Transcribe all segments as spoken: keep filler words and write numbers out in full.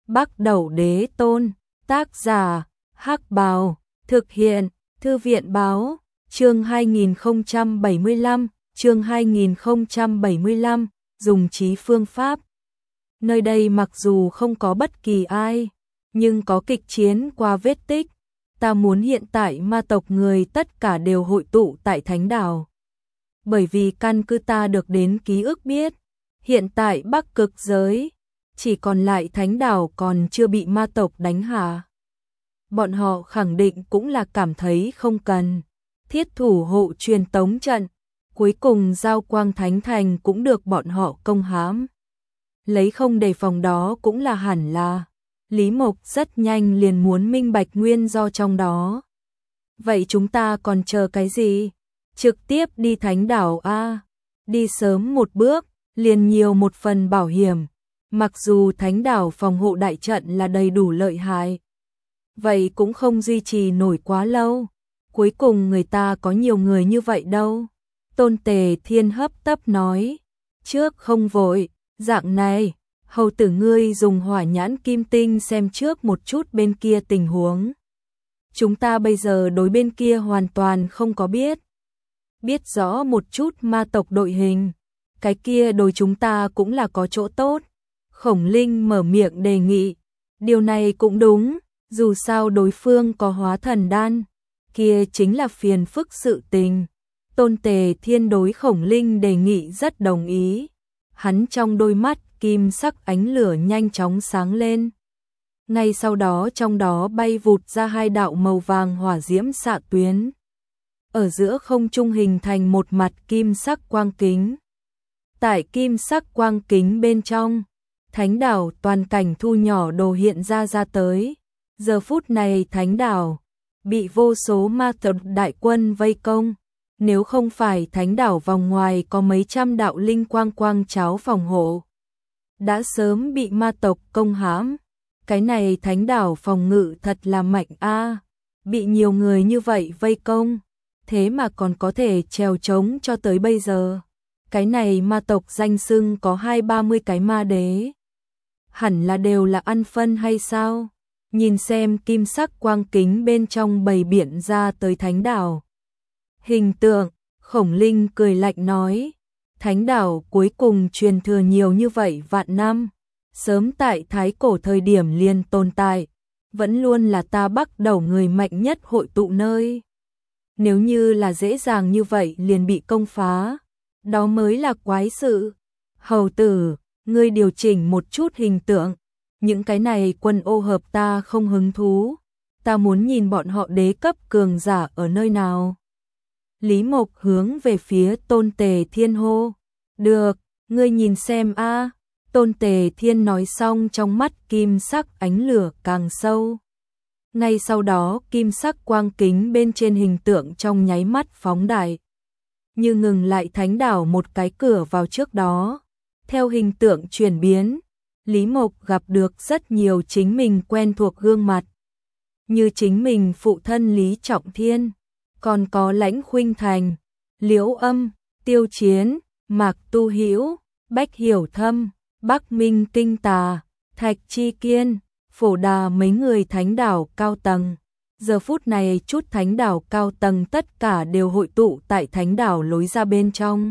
Bắc Đẩu Đế Tôn, tác giả, Hắc Bào, thực hiện, Thư viện Báo, chương hai nghìn không trăm bảy mươi lăm, chương hai nghìn không trăm bảy mươi lăm, dùng trí phương pháp. Nơi đây mặc dù không có bất kỳ ai, nhưng có kịch chiến qua vết tích. Ta muốn hiện tại ma tộc người tất cả đều hội tụ tại Thánh Đảo. Bởi vì căn cứ ta được đến ký ức biết, hiện tại Bắc Cực giới, chỉ còn lại Thánh Đảo còn chưa bị ma tộc đánh hạ. Bọn họ khẳng định cũng là cảm thấy không cần thiết thủ hộ truyền tống trận, cuối cùng Giao Quang Thánh Thành cũng được bọn họ công hãm. Lấy không đề phòng đó cũng là hẳn là. Lý Mộc rất nhanh liền muốn minh bạch nguyên do trong đó. Vậy chúng ta còn chờ cái gì? Trực tiếp đi Thánh Đảo a, đi sớm một bước, liền nhiều một phần bảo hiểm. Mặc dù Thánh Đảo phòng hộ đại trận là đầy đủ lợi hại, vậy cũng không duy trì nổi quá lâu. Cuối cùng người ta có nhiều người như vậy đâu. Tôn Tề Thiên hấp tấp nói, trước không vội, dạng này, hầu tử ngươi dùng hỏa nhãn kim tinh xem trước một chút bên kia tình huống. Chúng ta bây giờ đối bên kia hoàn toàn không có biết. Biết rõ một chút ma tộc đội hình, cái kia đối chúng ta cũng là có chỗ tốt. Khổng Linh mở miệng đề nghị, điều này cũng đúng, dù sao đối phương có hóa thần đan, kia chính là phiền phức sự tình. Tôn Tề Thiên đối Khổng Linh đề nghị rất đồng ý. Hắn trong đôi mắt kim sắc ánh lửa nhanh chóng sáng lên. Ngay sau đó trong đó bay vụt ra hai đạo màu vàng hỏa diễm xạ tuyến. Ở giữa không trung hình thành một mặt kim sắc quang kính. Tại kim sắc quang kính bên trong, Thánh Đảo toàn cảnh thu nhỏ đồ hiện ra ra tới. Giờ phút này Thánh Đảo bị vô số ma tộc đại quân vây công. Nếu không phải Thánh Đảo vòng ngoài có mấy trăm đạo linh quang quang cháo phòng hộ, đã sớm bị ma tộc công hãm. Cái này Thánh Đảo phòng ngự thật là mạnh a, bị nhiều người như vậy vây công, thế mà còn có thể trèo trống cho tới bây giờ. Cái này ma tộc danh xưng có hai ba mươi cái ma đế, hẳn là đều là ăn phân hay sao? Nhìn xem kim sắc quang kính bên trong bầy biển ra tới Thánh Đảo hình tượng, Khổng Linh cười lạnh nói, Thánh Đảo cuối cùng truyền thừa nhiều như vậy vạn năm, sớm tại thái cổ thời điểm liền tồn tại, vẫn luôn là ta Bắc Đẩu người mạnh nhất hội tụ nơi. Nếu như là dễ dàng như vậy liền bị công phá, đó mới là quái sự. Hầu tử, ngươi điều chỉnh một chút hình tượng, những cái này quân ô hợp ta không hứng thú, ta muốn nhìn bọn họ đế cấp cường giả ở nơi nào. Lý Mộc hướng về phía Tôn Tề Thiên hô, được, ngươi nhìn xem a. Tôn Tề Thiên nói xong trong mắt kim sắc ánh lửa càng sâu. Ngay sau đó kim sắc quang kính bên trên hình tượng trong nháy mắt phóng đại, như ngừng lại Thánh Đảo một cái cửa vào trước đó. Theo hình tượng chuyển biến, Lý Mộc gặp được rất nhiều chính mình quen thuộc gương mặt, như chính mình phụ thân Lý Trọng Thiên, còn có Lãnh Khuynh Thành, Liễu Âm, Tiêu Chiến, Mạc Tu Hữu, Bách Hiểu Thâm, Bắc Minh Tinh Tà, Thạch Chi Kiên, Phổ Đà mấy người Thánh Đảo cao tầng. Giờ phút này chút Thánh Đảo cao tầng tất cả đều hội tụ tại Thánh Đảo lối ra bên trong.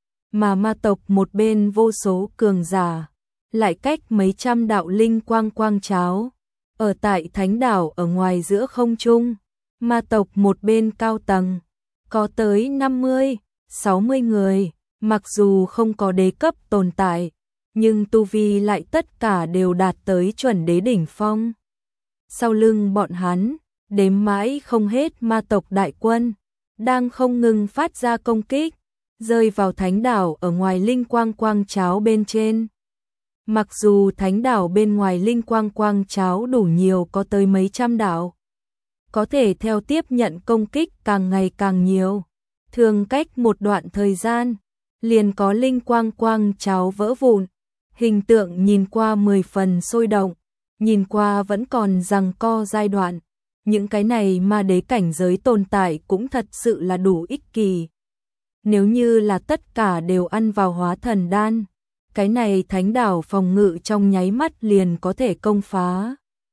Mà ma tộc một bên vô số cường giả, lại cách mấy trăm đạo linh quang quang cháo. Ở tại Thánh Đảo ở ngoài giữa không trung, ma tộc một bên cao tầng, có tới năm mươi, sáu mươi người, mặc dù không có đế cấp tồn tại, nhưng tu vi lại tất cả đều đạt tới chuẩn đế đỉnh phong. Sau lưng bọn hắn, đếm mãi không hết ma tộc đại quân, đang không ngừng phát ra công kích, rơi vào Thánh Đảo ở ngoài linh quang quang cháo bên trên. Mặc dù Thánh Đảo bên ngoài linh quang quang cháo đủ nhiều có tới mấy trăm đạo, có thể theo tiếp nhận công kích càng ngày càng nhiều. Thường cách một đoạn thời gian, liền có linh quang quang cháo vỡ vụn. Hình tượng nhìn qua mười phần sôi động, nhìn qua vẫn còn giằng co giai đoạn. Những cái này ma đế cảnh giới tồn tại cũng thật sự là đủ ích kỳ. Nếu như là tất cả đều ăn vào hóa thần đan, Cái này thánh đảo phòng ngự trong nháy mắt liền có thể công phá.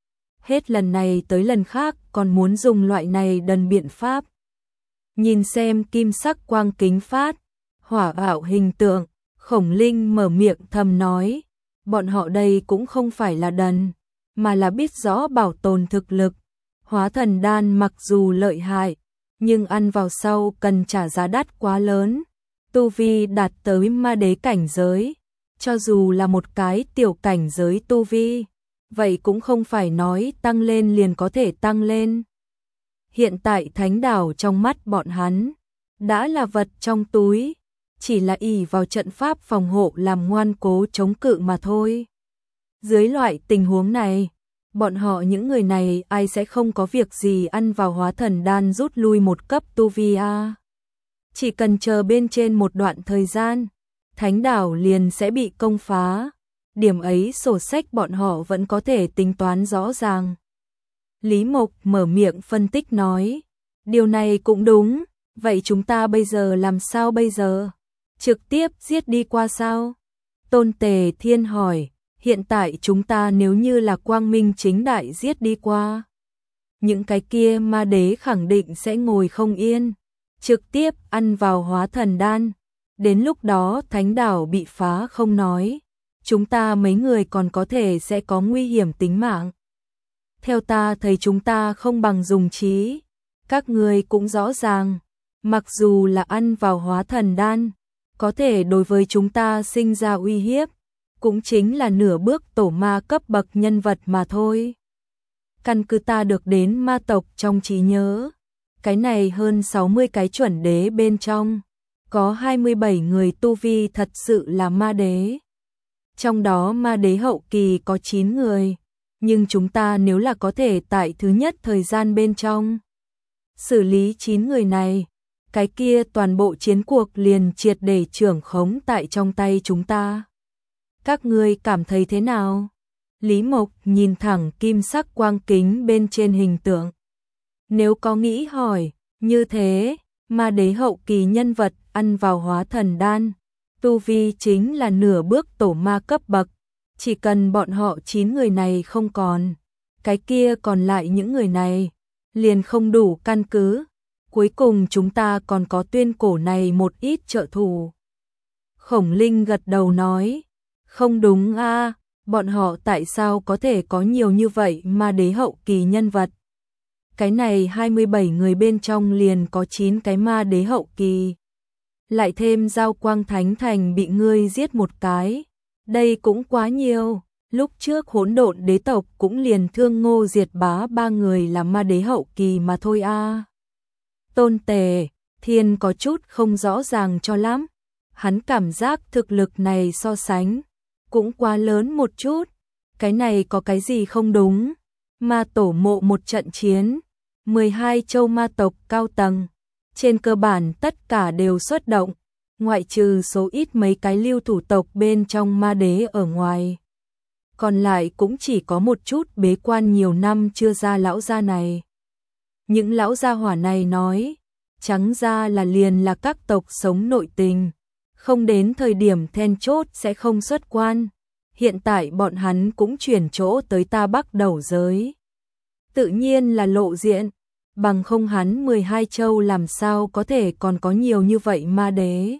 Hết lần này tới lần khác còn muốn dùng loại này đần biện pháp. Nhìn xem kim sắc quang kính phát, hỏa ảo hình tượng, Khổng Linh mở miệng thầm nói, bọn họ đây cũng không phải là đần, mà là biết rõ bảo tồn thực lực. Hóa thần đan mặc dù lợi hại, nhưng ăn vào sau cần trả giá đắt quá lớn. Tu vi đạt tới ma đế cảnh giới, cho dù là một cái tiểu cảnh giới tu vi, vậy cũng không phải nói tăng lên liền có thể tăng lên. Hiện tại thánh đảo trong mắt bọn hắn đã là vật trong túi, chỉ là ỷ vào trận pháp phòng hộ làm ngoan cố chống cự mà thôi. Dưới loại tình huống này, bọn họ những người này ai sẽ không có việc gì ăn vào hóa thần đan rút lui một cấp tu vi a. Chỉ cần chờ bên trên một đoạn thời gian, thánh đảo liền sẽ bị công phá. Điểm ấy sổ sách bọn họ vẫn có thể tính toán rõ ràng. Lý Mộc mở miệng phân tích nói, điều này cũng đúng, vậy chúng ta bây giờ làm sao bây giờ? Trực tiếp giết đi qua sao? Tôn Tề Thiên hỏi, hiện tại chúng ta nếu như là quang minh chính đại giết đi qua, những cái kia ma đế khẳng định sẽ ngồi không yên, trực tiếp ăn vào hóa thần đan. Đến lúc đó thánh đảo bị phá không nói, chúng ta mấy người còn có thể sẽ có nguy hiểm tính mạng. Theo ta thấy chúng ta không bằng dùng trí, các người cũng rõ ràng, mặc dù là ăn vào hóa thần đan, có thể đối với chúng ta sinh ra uy hiếp, cũng chính là nửa bước tổ ma cấp bậc nhân vật mà thôi. Căn cứ ta được đến ma tộc trong trí nhớ, cái này hơn sáu mươi cái chuẩn đế bên trong, có hai mươi bảy người tu vi thật sự là ma đế. Trong đó ma đế hậu kỳ có chín người, nhưng chúng ta nếu là có thể tại thứ nhất thời gian bên trong xử lý chín người này, cái kia toàn bộ chiến cuộc liền triệt để trưởng khống tại trong tay chúng ta. Các ngươi cảm thấy thế nào? Lý Mộc nhìn thẳng kim sắc quang kính bên trên hình tượng. Nếu có nghĩ hỏi, như thế, ma đế hậu kỳ nhân vật ăn vào hóa thần đan, tu vi chính là nửa bước tổ ma cấp bậc, chỉ cần bọn họ chín người này không còn, cái kia còn lại những người này liền không đủ căn cứ. Cuối cùng chúng ta còn có tuyên cổ này một ít trợ thủ. Khổng Linh gật đầu nói, không đúng a, bọn họ tại sao có thể có nhiều như vậy ma đế hậu kỳ nhân vật? Cái này hai mươi bảy người bên trong liền có chín cái ma đế hậu kỳ. Lại thêm Giao Quang Thánh Thành bị ngươi giết một cái, đây cũng quá nhiều. Lúc trước Hỗn Độn đế tộc cũng liền Thương Ngô Diệt Bá ba người là ma đế hậu kỳ mà thôi a. Tôn Tề Thiên có chút không rõ ràng cho lắm, hắn cảm giác thực lực này so sánh cũng quá lớn một chút, cái này có cái gì không đúng? Ma tổ mộ một trận chiến, mười hai châu ma tộc cao tầng, trên cơ bản tất cả đều xuất động, ngoại trừ số ít mấy cái lưu thủ tộc bên trong ma đế ở ngoài. Còn lại cũng chỉ có một chút bế quan nhiều năm chưa ra lão gia này. Những lão gia hỏa này nói, trắng ra là liền là các tộc sống nội tình, không đến thời điểm then chốt sẽ không xuất quan. Hiện tại bọn hắn cũng chuyển chỗ tới ta Bắc Đầu giới. Tự nhiên là lộ diện, bằng không hắn mười hai châu làm sao có thể còn có nhiều như vậy ma đế.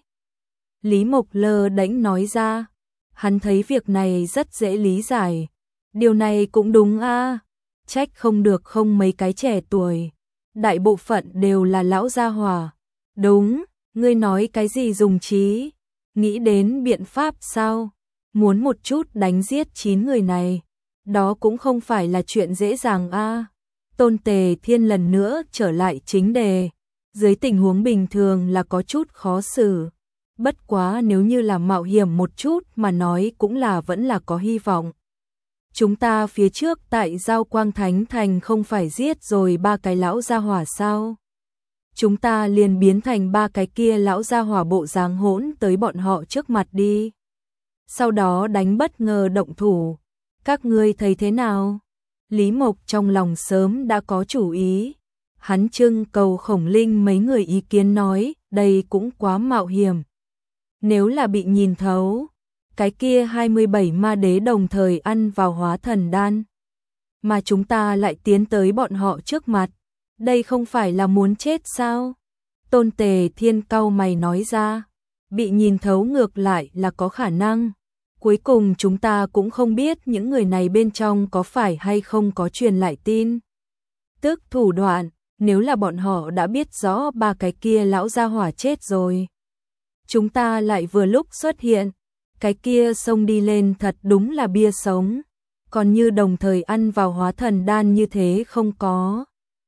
Lý Mộc lơ đễnh nói ra, hắn thấy việc này rất dễ lý giải. Điều này cũng đúng a, trách không được không mấy cái trẻ tuổi, đại bộ phận đều là lão gia hỏa. Đúng, ngươi nói cái gì dùng trí, nghĩ đến biện pháp sao? Muốn một chút đánh giết chín người này, đó cũng không phải là chuyện dễ dàng a. Tôn Tề Thiên lần nữa trở lại chính đề, dưới tình huống bình thường là có chút khó xử, bất quá nếu như là mạo hiểm một chút mà nói cũng là vẫn là có hy vọng. Chúng ta phía trước tại Giao Quang Thánh Thành không phải giết rồi ba cái lão gia hỏa sao? Chúng ta liền biến thành ba cái kia lão gia hỏa bộ dáng hỗn tới bọn họ trước mặt đi. Sau đó đánh bất ngờ động thủ. Các ngươi thấy thế nào? Lý Mộc trong lòng sớm đã có chủ ý. Hắn trưng cầu Khổng Linh mấy người ý kiến nói, đây cũng quá mạo hiểm. Nếu là bị nhìn thấu, cái kia hai mươi bảy ma đế đồng thời ăn vào hóa thần đan, mà chúng ta lại tiến tới bọn họ trước mặt, đây không phải là muốn chết sao? Tôn Tề Thiên cau mày nói ra, bị nhìn thấu ngược lại là có khả năng. Cuối cùng chúng ta cũng không biết những người này bên trong có phải hay không có truyền lại tin tức thủ đoạn, nếu là bọn họ đã biết rõ ba cái kia lão gia hỏa chết rồi. Chúng ta lại vừa lúc xuất hiện, cái kia xông đi lên thật đúng là bia sống, còn như đồng thời ăn vào hóa thần đan như thế không có.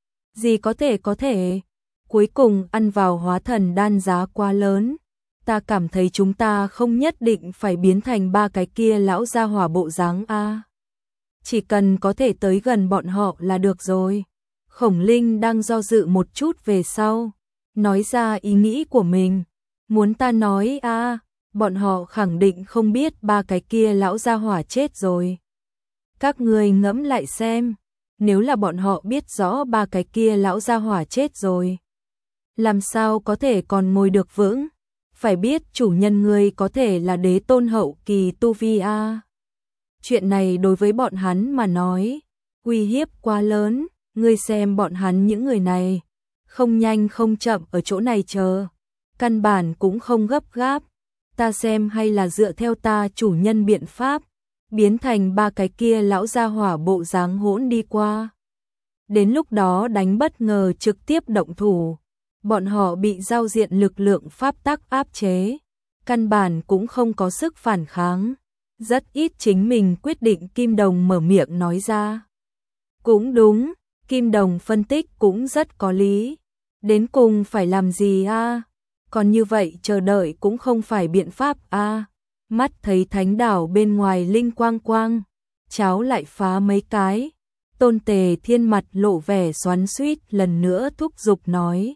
Gì có thể có thể, cuối cùng ăn vào hóa thần đan giá quá lớn. Ta cảm thấy chúng ta không nhất định phải biến thành ba cái kia lão gia hỏa bộ dáng a. Chỉ cần có thể tới gần bọn họ là được rồi. Khổng Linh đang do dự một chút về sau, nói ra ý nghĩ của mình. Muốn ta nói a, bọn họ khẳng định không biết ba cái kia lão gia hỏa chết rồi. Các người ngẫm lại xem, nếu là bọn họ biết rõ ba cái kia lão gia hỏa chết rồi, làm sao có thể còn ngồi được vững? Phải biết chủ nhân ngươi có thể là đế tôn hậu kỳ tu vi a. Chuyện này đối với bọn hắn mà nói, uy hiếp quá lớn, ngươi xem bọn hắn những người này, không nhanh không chậm ở chỗ này chờ, căn bản cũng không gấp gáp, ta xem hay là dựa theo ta chủ nhân biện pháp, biến thành ba cái kia lão gia hỏa bộ dáng hỗn đi qua. Đến lúc đó đánh bất ngờ trực tiếp động thủ. Bọn họ bị giao diện lực lượng pháp tắc áp chế, căn bản cũng không có sức phản kháng. Rất ít chính mình quyết định Kim Đồng mở miệng nói ra. Cũng đúng, Kim Đồng phân tích cũng rất có lý. Đến cùng phải làm gì a? Còn như vậy chờ đợi cũng không phải biện pháp a. Mắt thấy thánh đảo bên ngoài linh quang quang, cháo lại phá mấy cái. Tôn Tề Thiên mặt lộ vẻ xoắn xuýt lần nữa thúc giục nói.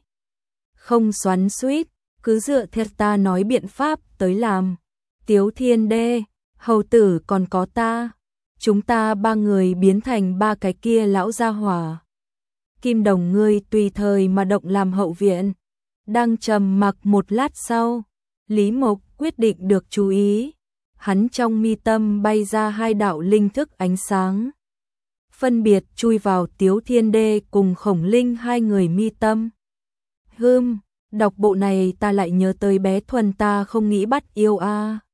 Không xoắn xuýt, cứ dựa theo ta nói biện pháp tới làm. Tiếu Thiên Đê, hầu tử còn có ta, chúng ta ba người biến thành ba cái kia lão gia hỏa. Kim Đồng ngươi tùy thời mà động làm hậu viện. Đang trầm mặc một lát sau, Lý Mộc quyết định được chú ý. Hắn trong mi tâm bay ra hai đạo linh thức ánh sáng, phân biệt chui vào Tiếu Thiên Đê cùng Khổng Linh hai người mi tâm. Hừm, đọc bộ này ta lại nhớ tới bé Thuần ta không nghĩ bắt yêu a.